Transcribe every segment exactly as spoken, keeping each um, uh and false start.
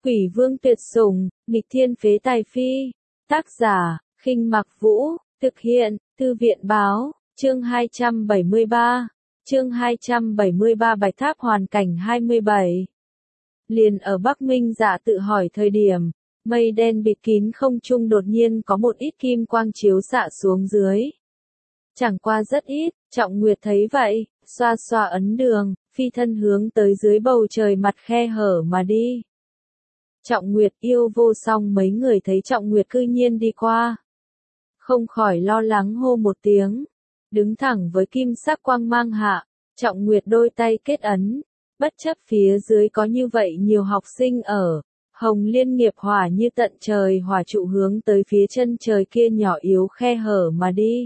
Quỷ vương tuyệt sủng, nghịch thiên phế tài phi. Tác giả, Khinh Mặc Vũ, thực hiện, Thư viện báo, chương hai trăm bảy mươi ba. Chương hai trăm bảy mươi ba Bạch Tháp hoàn cảnh hai mươi bảy. Liền ở Bắc Minh Dạ tự hỏi thời điểm, mây đen bịt kín không trung đột nhiên có một ít kim quang chiếu xạ xuống dưới. Chẳng qua rất ít, Trọng Nguyệt thấy vậy, xoa xoa ấn đường, phi thân hướng tới dưới bầu trời mặt khe hở mà đi. Trọng Nguyệt yêu vô song mấy người thấy Trọng Nguyệt cư nhiên đi qua. Không khỏi lo lắng hô một tiếng. Đứng thẳng với kim sắc quang mang hạ, Trọng Nguyệt đôi tay kết ấn. Bất chấp phía dưới có như vậy nhiều học sinh ở, Hồng Liên nghiệp hỏa như tận trời hỏa trụ hướng tới phía chân trời kia nhỏ yếu khe hở mà đi.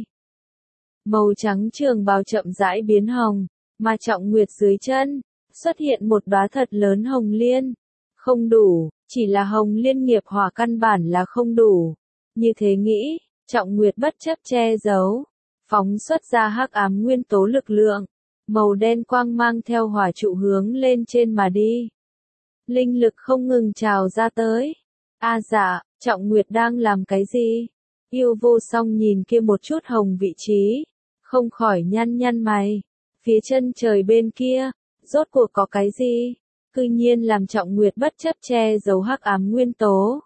Màu trắng trường bào chậm rãi biến hồng, mà Trọng Nguyệt dưới chân, xuất hiện một đóa thật lớn hồng liên. Không đủ, chỉ là Hồng Liên nghiệp hỏa căn bản là không đủ. Như thế nghĩ, Trọng Nguyệt bất chấp che giấu, phóng xuất ra hắc ám nguyên tố lực lượng, màu đen quang mang theo hỏa trụ hướng lên trên mà đi. Linh lực không ngừng trào ra tới. A à dạ, Trọng Nguyệt đang làm cái gì? Yêu vô song nhìn kia một chút hồng vị trí, không khỏi nhăn nhăn mày. Phía chân trời bên kia, rốt cuộc có cái gì? Cư nhiên làm Trọng Nguyệt bất chấp che giấu hắc ám nguyên tố.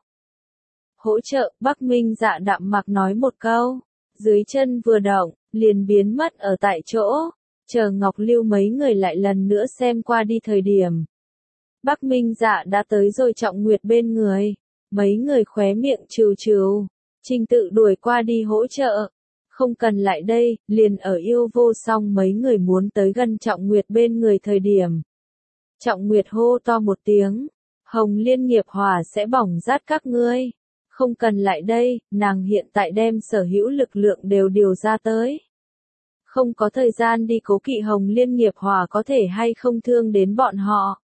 Hỗ trợ, Bắc Minh Dạ đạm mặc nói một câu, dưới chân vừa động, liền biến mất ở tại chỗ, chờ Ngọc Lưu mấy người lại lần nữa xem qua đi thời điểm. Bắc Minh Dạ đã tới rồi Trọng Nguyệt bên người, mấy người khóe miệng trừ trừ, trình tự đuổi qua đi hỗ trợ. Không cần lại đây, liền ở yêu vô song mấy người muốn tới gần Trọng Nguyệt bên người thời điểm. Trọng Nguyệt hô to một tiếng, Hồng Liên nghiệp hỏa sẽ bỏng rát các ngươi. Không cần lại đây, nàng hiện tại đem sở hữu lực lượng đều điều ra tới. Không có thời gian đi cố kỵ Hồng Liên nghiệp hỏa có thể hay không thương đến bọn họ.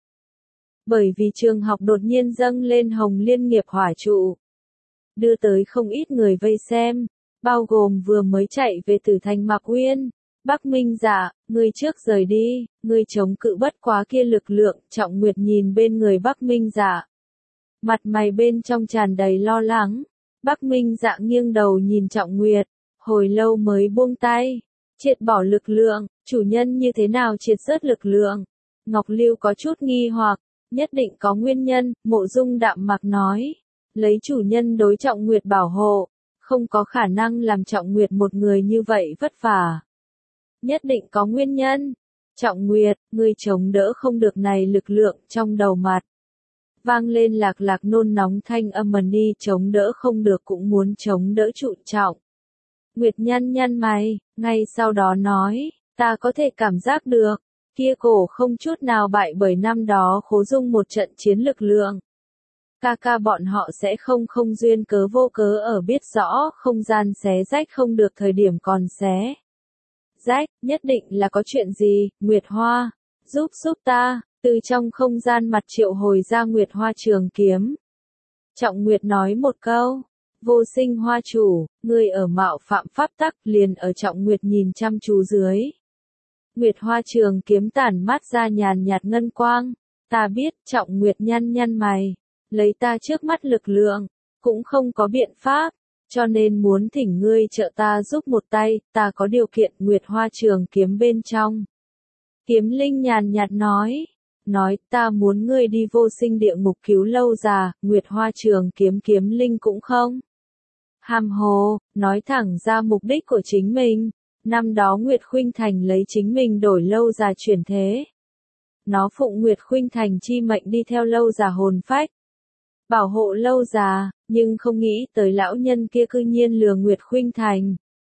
Bởi vì trường học đột nhiên dâng lên Hồng Liên nghiệp hỏa trụ. Đưa tới không ít người vây xem, bao gồm vừa mới chạy về Tử Thành Mạc Uyên. Bắc Minh Dạ, ngươi trước rời đi, ngươi chống cự bất quá kia lực lượng. Trọng Nguyệt nhìn bên người Bắc Minh Dạ, mặt mày bên trong tràn đầy lo lắng. Bắc Minh Dạ nghiêng đầu nhìn Trọng Nguyệt, hồi lâu mới buông tay. Triệt bỏ lực lượng, chủ nhân như thế nào triệt rớt lực lượng? Ngọc Lưu có chút nghi hoặc, nhất định có nguyên nhân. Mộ Dung đạm mặc nói, lấy chủ nhân đối Trọng Nguyệt bảo hộ, không có khả năng làm Trọng Nguyệt một người như vậy vất vả. Nhất định có nguyên nhân. Trọng Nguyệt, ngươi chống đỡ không được này lực lượng. Trong đầu mặt vang lên lạc lạc nôn nóng thanh âm mần đi, chống đỡ không được cũng muốn chống đỡ trụ Trọng Nguyệt nhăn nhăn mày, ngay sau đó nói, ta có thể cảm giác được, kia cổ không chút nào bại bởi năm đó Khố Dung một trận chiến lực lượng. Ca ca bọn họ sẽ không không duyên cớ vô cớ ở biết rõ không gian xé rách không được thời điểm còn xé rách, nhất định là có chuyện gì. Nguyệt Hoa, giúp giúp ta, từ trong không gian mặt triệu hồi ra Nguyệt Hoa trường kiếm. Trọng Nguyệt nói một câu, vô sinh hoa chủ, ngươi ở mạo phạm pháp tắc. Liền ở Trọng Nguyệt nhìn chăm chú dưới, Nguyệt Hoa trường kiếm tản mát ra nhàn nhạt ngân quang. Ta biết. Trọng Nguyệt nhăn nhăn mày, lấy ta trước mắt lực lượng, cũng không có biện pháp, cho nên muốn thỉnh ngươi trợ ta giúp một tay. Ta có điều kiện. Nguyệt Hoa trường kiếm bên trong, Kiếm Linh nhàn nhạt nói, nói ta muốn ngươi đi vô sinh địa ngục cứu lâu già. Nguyệt Hoa trường kiếm Kiếm Linh cũng không hàm hồ, nói thẳng ra mục đích của chính mình. Năm đó Nguyệt Khuynh Thành lấy chính mình đổi lâu già chuyển thế. Nó phụng Nguyệt Khuynh Thành chi mệnh đi theo lâu già hồn phách, bảo hộ lâu già, nhưng không nghĩ tới lão nhân kia cư nhiên lừa Nguyệt Khuynh Thành.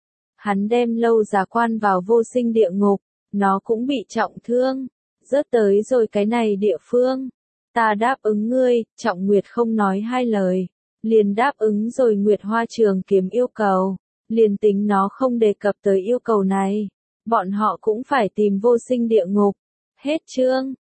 Hắn đem lâu già quan vào vô sinh địa ngục, nó cũng bị trọng thương, rớt tới rồi cái này địa phương. Ta đáp ứng ngươi. Trọng Nguyệt không nói hai lời, liền đáp ứng rồi Nguyệt Hoa trường kiếm yêu cầu. Liền tính nó không đề cập tới yêu cầu này, bọn họ cũng phải tìm vô sinh địa ngục. Hết chương.